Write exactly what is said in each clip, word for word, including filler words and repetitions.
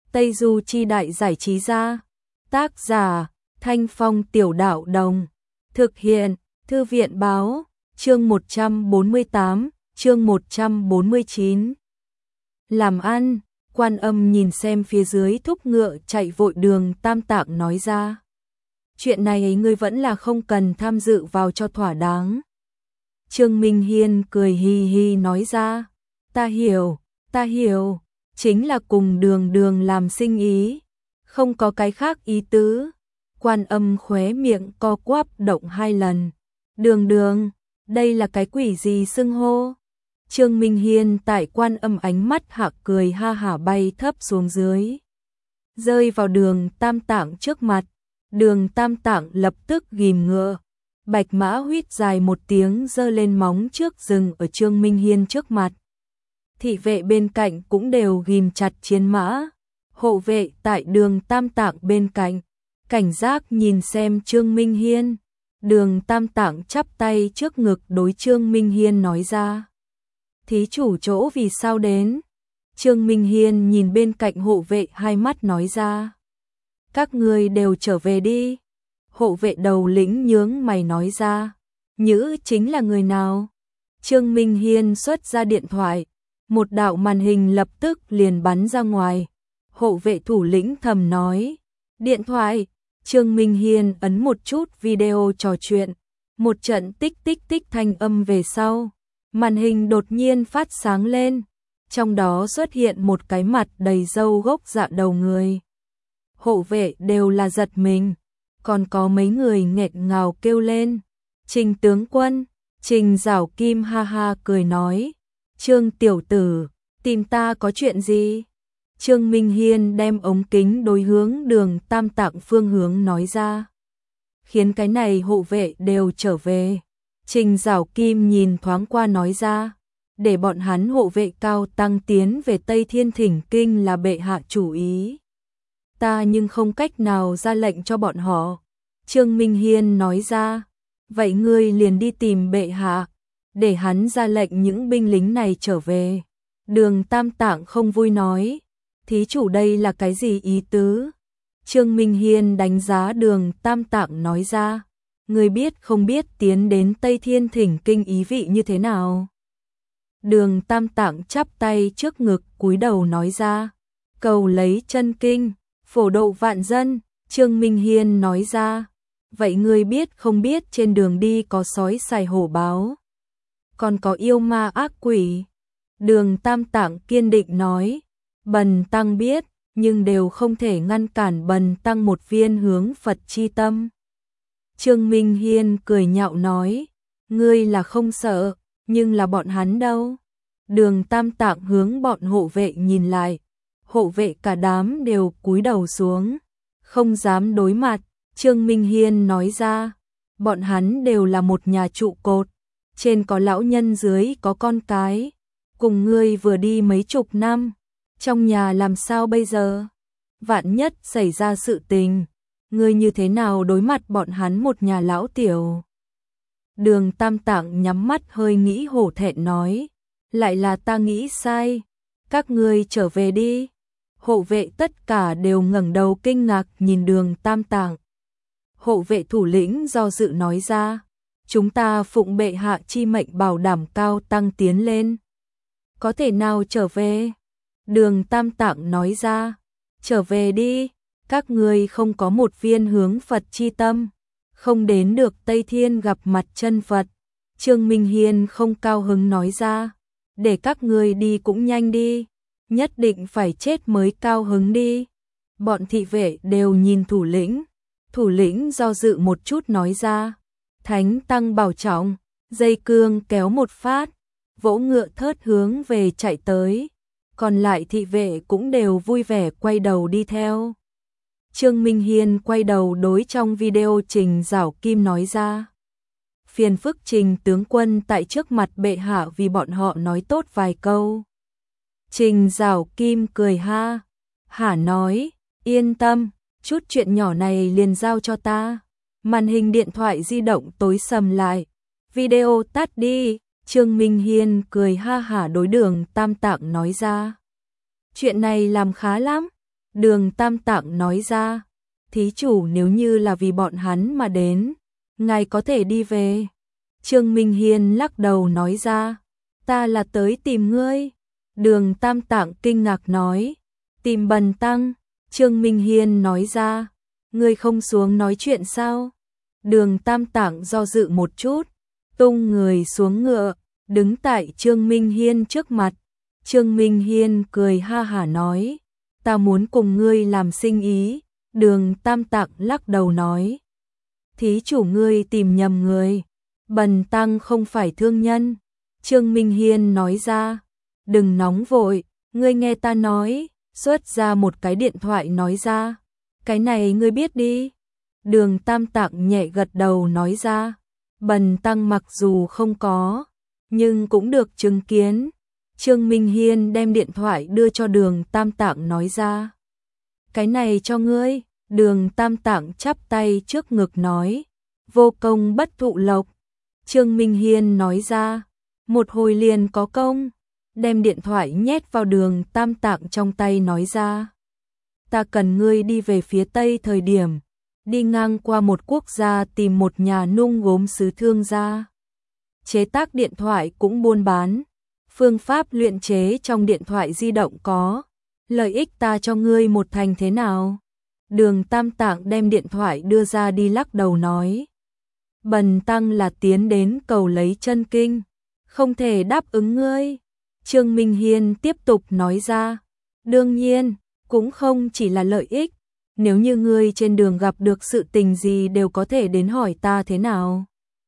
Tây Du Chi Đại Giải Trí Gia. Tác giả Thanh Phong Tiểu Đạo Đồng. Thực hiện Thư viện Báo. Chương một trăm bốn mươi tám, chương một trăm bốn mươi chín. Làm ăn. Quan Âm nhìn xem phía dưới thúc ngựa chạy vội Đường Tam Tạng nói ra. Chuyện này ấy ngươi vẫn là không cần tham dự vào cho thỏa đáng. Trương Minh Hiên cười hi hi nói ra. Ta hiểu, ta hiểu, chính là cùng Đường Đường làm sinh ý, không có cái khác ý tứ. Quan Âm khóe miệng co quắp động hai lần. Đường Đường, đây là cái quỷ gì xưng hô? Trương Minh Hiên tại Quan Âm ánh mắt hạ cười ha hả bay thấp xuống dưới, rơi vào Đường Tam Tạng trước mặt. Đường Tam Tạng lập tức ghim ngựa, bạch mã huýt dài một tiếng giơ lên móng trước dừng ở Trương Minh Hiên trước mặt. Thị vệ bên cạnh cũng đều ghim chặt chiến mã, hộ vệ tại Đường Tam Tạng bên cạnh, cảnh giác nhìn xem Trương Minh Hiên. Đường Tam Tạng chắp tay trước ngực đối Trương Minh Hiên nói ra. Thí chủ chỗ vì sao đến? Trương Minh Hiên nhìn bên cạnh hộ vệ hai mắt nói ra. Các ngươi đều trở về đi. Hộ vệ đầu lĩnh nhướng mày nói ra. Nhữ chính là người nào? Trương Minh Hiên xuất ra điện thoại. Một đạo màn hình lập tức liền bắn ra ngoài. Hộ vệ thủ lĩnh thầm nói. Điện thoại. Trương Minh Hiên ấn một chút video trò chuyện. Một trận tích tích tích thanh âm về sau. Màn hình đột nhiên phát sáng lên. Trong đó xuất hiện một cái mặt đầy râu gốc dạ đầu người. Hộ vệ đều là giật mình. Còn có mấy người nghẹt ngào kêu lên. Trình tướng quân. Trình Giảo Kim ha ha cười nói. Trương tiểu tử, tìm ta có chuyện gì? Trương Minh Hiên đem ống kính đối hướng Đường Tam Tạng phương hướng nói ra. Khiến cái này hộ vệ đều trở về. Trình Giảo Kim nhìn thoáng qua nói ra. Để bọn hắn hộ vệ cao tăng tiến về Tây Thiên Thỉnh Kinh là bệ hạ chủ ý. Ta nhưng không cách nào ra lệnh cho bọn họ. Trương Minh Hiên nói ra. Vậy ngươi liền đi tìm bệ hạ, để hắn ra lệnh những binh lính này trở về. Đường Tam Tạng không vui nói. Thí chủ đây là cái gì ý tứ? Trương Minh Hiên đánh giá Đường Tam Tạng nói ra. Ngươi biết không biết tiến đến Tây Thiên Thỉnh Kinh ý vị như thế nào? Đường Tam Tạng chắp tay trước ngực cúi đầu nói ra. Cầu lấy chân kinh, phổ độ vạn dân. Trương Minh Hiên nói ra. Vậy ngươi biết không biết trên đường đi có sói sài hổ báo, còn có yêu ma ác quỷ? Đường Tam Tạng kiên định nói. Bần tăng biết, nhưng đều không thể ngăn cản bần tăng một viên hướng Phật chi tâm. Trương Minh Hiên cười nhạo nói. Ngươi là không sợ, nhưng là bọn hắn đâu? Đường Tam Tạng hướng bọn hộ vệ nhìn lại. Hộ vệ cả đám đều cúi đầu xuống, không dám đối mặt. Trương Minh Hiên nói ra. Bọn hắn đều là một nhà trụ cột. Trên có lão nhân, dưới có con cái. Cùng ngươi vừa đi mấy chục năm. Trong nhà làm sao bây giờ? Vạn nhất xảy ra sự tình, ngươi như thế nào đối mặt bọn hắn một nhà lão tiểu? Đường Tam Tạng nhắm mắt hơi nghĩ hổ thẹn nói. Lại là ta nghĩ sai. Các ngươi trở về đi. Hộ vệ tất cả đều ngẩng đầu kinh ngạc nhìn Đường Tam Tạng. Hộ vệ thủ lĩnh do dự nói ra. Chúng ta phụng bệ hạ chi mệnh bảo đảm cao tăng tiến lên. Có thể nào trở về? Đường Tam Tạng nói ra. Trở về đi. Các ngươi không có một viên hướng Phật chi tâm, không đến được Tây Thiên gặp mặt chân Phật. Trương Minh Hiên không cao hứng nói ra. Để các ngươi đi cũng nhanh đi. Nhất định phải chết mới cao hứng đi. Bọn thị vệ đều nhìn thủ lĩnh. Thủ lĩnh do dự một chút nói ra. Thánh tăng bảo trọng. Dây cương kéo một phát, vỗ ngựa thớt hướng về chạy tới. Còn lại thị vệ cũng đều vui vẻ quay đầu đi theo. Trương Minh Hiên quay đầu đối trong video Trình Giảo Kim nói ra. Phiền phức Trình tướng quân tại trước mặt bệ hạ vì bọn họ nói tốt vài câu. Trình Giảo Kim cười ha hả nói. Yên tâm, chút chuyện nhỏ này liền giao cho ta. Màn hình điện thoại di động tối sầm lại. Video tắt đi. Trương Minh Hiên cười ha hả đối Đường Tam Tạng nói ra. Chuyện này làm khá lắm. Đường Tam Tạng nói ra, thí chủ nếu như là vì bọn hắn mà đến, ngài có thể đi về. Trương Minh Hiên lắc đầu nói ra, ta là tới tìm ngươi. Đường Tam Tạng kinh ngạc nói, tìm Bần Tăng. Trương Minh Hiên nói ra, ngươi không xuống nói chuyện sao? Đường Tam Tạng do dự một chút, tung người xuống ngựa, đứng tại Trương Minh Hiên trước mặt. Trương Minh Hiên cười ha hả nói, ta muốn cùng ngươi làm sinh ý. Đường Tam Tạng lắc đầu nói, thí chủ ngươi tìm nhầm người, Bần Tăng không phải thương nhân. Trương Minh Hiên nói ra, đừng nóng vội, ngươi nghe ta nói. Xuất ra một cái điện thoại nói ra, cái này ngươi biết đi. Đường Tam Tạng nhẹ gật đầu nói ra, Bần Tăng mặc dù không có, nhưng cũng được chứng kiến. Trương Minh Hiên đem điện thoại đưa cho Đường Tam Tạng nói ra, cái này cho ngươi. Đường Tam Tạng chắp tay trước ngực nói, vô công bất thụ lộc. Trương Minh Hiên nói ra, một hồi liền có công. Đem điện thoại nhét vào Đường Tam Tạng trong tay nói ra, ta cần ngươi đi về phía Tây thời điểm, đi ngang qua một quốc gia tìm một nhà nung gốm sứ thương gia. Chế tác điện thoại cũng buôn bán, phương pháp luyện chế trong điện thoại di động có, lợi ích ta cho ngươi một thành thế nào? Đường Tam Tạng đem điện thoại đưa ra đi lắc đầu nói, Bần Tăng là tiến đến cầu lấy chân kinh, không thể đáp ứng ngươi. Trương Minh Hiên tiếp tục nói ra, đương nhiên, cũng không chỉ là lợi ích, nếu như ngươi trên đường gặp được sự tình gì đều có thể đến hỏi ta thế nào.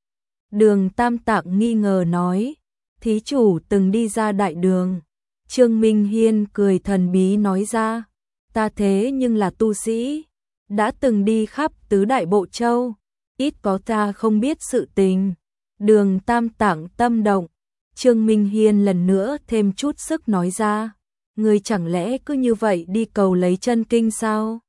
Đường Tam Tạng nghi ngờ nói, thí chủ từng đi ra đại đường. Trương Minh Hiên cười thần bí nói ra, ta thế nhưng là tu sĩ, đã từng đi khắp tứ đại bộ châu, ít có ta không biết sự tình. Đường Tam Tạng tâm động. Trương Minh Hiên lần nữa thêm chút sức nói ra, ngươi chẳng lẽ cứ như vậy đi cầu lấy chân kinh sao?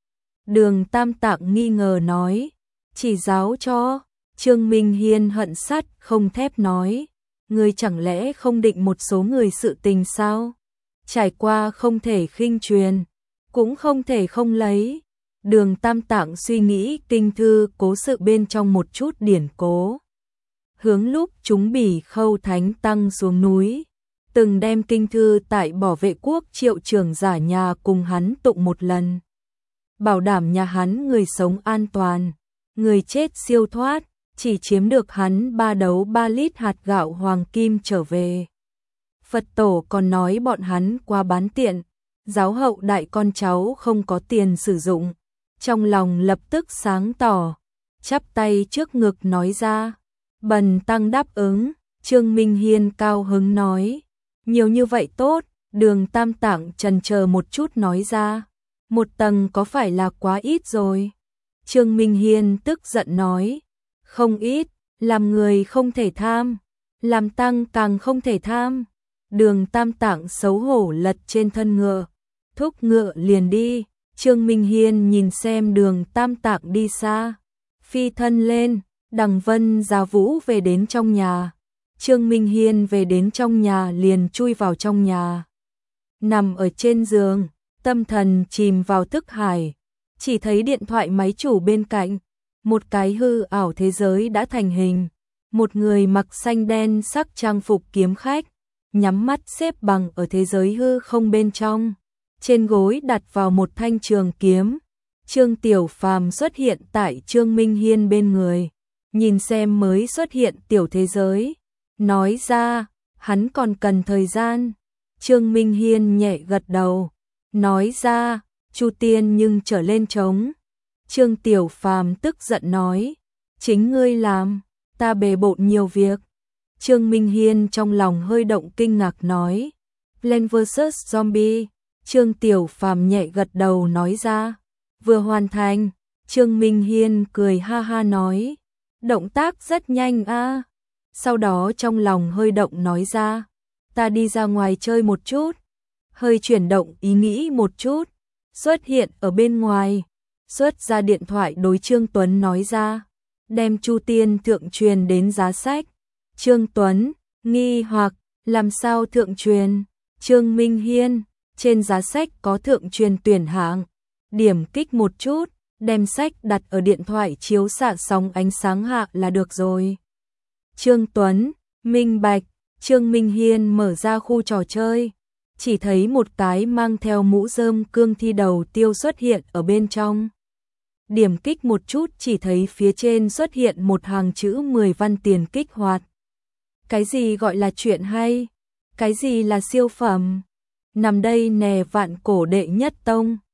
Đường Tam Tạng nghi ngờ nói, chỉ giáo cho. Trương Minh Hiên hận sắt không thép nói, ngươi chẳng lẽ không định một số người sự tình sao? Trải qua không thể khinh truyền, cũng không thể không lấy. Đường Tam Tạng suy nghĩ kinh thư cố sự bên trong một chút điển cố. Hướng lúc chúng Bỉ Khâu Thánh Tăng xuống núi, từng đem kinh thư tại Bảo Vệ Quốc Triệu trưởng giả nhà cùng hắn tụng một lần. Bảo đảm nhà hắn người sống an toàn, người chết siêu thoát, chỉ chiếm được hắn ba đấu ba lít hạt gạo hoàng kim trở về. Phật tổ còn nói bọn hắn quá bán tiện, giáo hậu đại con cháu không có tiền sử dụng. Trong lòng lập tức sáng tỏ, chắp tay trước ngực nói ra, Bần Tăng đáp ứng. Trương Minh Hiên cao hứng nói, nhiều như vậy tốt. Đường Tam Tạng chần chờ một chút nói ra, một tầng có phải là quá ít rồi? Trương Minh Hiên tức giận nói, không ít, làm người không thể tham, làm tăng càng không thể tham. Đường Tam Tạng xấu hổ lật trên thân ngựa, thúc ngựa liền đi. Trương Minh Hiên nhìn xem Đường Tam Tạng đi xa, phi thân lên. Đằng Vân Giá Vũ về đến trong nhà. Trương Minh Hiên về đến trong nhà liền chui vào trong nhà. Nằm ở trên giường, tâm thần chìm vào thức hải, chỉ thấy điện thoại máy chủ bên cạnh, một cái hư ảo thế giới đã thành hình. Một người mặc xanh đen sắc trang phục kiếm khách, nhắm mắt xếp bằng ở thế giới hư không bên trong. Trên gối đặt vào một thanh trường kiếm. Trương Tiểu Phàm xuất hiện tại Trương Minh Hiên bên người, nhìn xem mới xuất hiện tiểu thế giới, nói ra, hắn còn cần thời gian. Trương Minh Hiên nhẹ gật đầu, nói ra, Chu Tiên nhưng trở lên trống. Trương Tiểu Phàm tức giận nói, chính ngươi làm, ta bề bộn nhiều việc. Trương Minh Hiên trong lòng hơi động kinh ngạc nói, Plants versus. Zombie. Trương Tiểu Phàm nhẹ gật đầu nói ra, vừa hoàn thành. Trương Minh Hiên cười ha ha nói, động tác rất nhanh a. Sau đó trong lòng hơi động nói ra, ta đi ra ngoài chơi một chút. Hơi chuyển động ý nghĩ một chút, xuất hiện ở bên ngoài, xuất ra điện thoại đối Trương Tuấn nói ra, đem Chu Tiên thượng truyền đến giá sách. Trương Tuấn nghi hoặc, làm sao thượng truyền? Trương Minh Hiên, trên giá sách có thượng truyền tuyển hạng. Điểm kích một chút, đem sách đặt ở điện thoại chiếu xạ sóng ánh sáng hạ là được rồi. Trương Tuấn, minh bạch, Trương Minh Hiên mở ra khu trò chơi, chỉ thấy một cái mang theo mũ rơm cương thi đầu tiêu xuất hiện ở bên trong. Điểm kích một chút chỉ thấy phía trên xuất hiện một hàng chữ mười văn tiền kích hoạt. Cái gì gọi là chuyện hay? Cái gì là siêu phẩm? Nằm đây nè vạn cổ đệ nhất tông.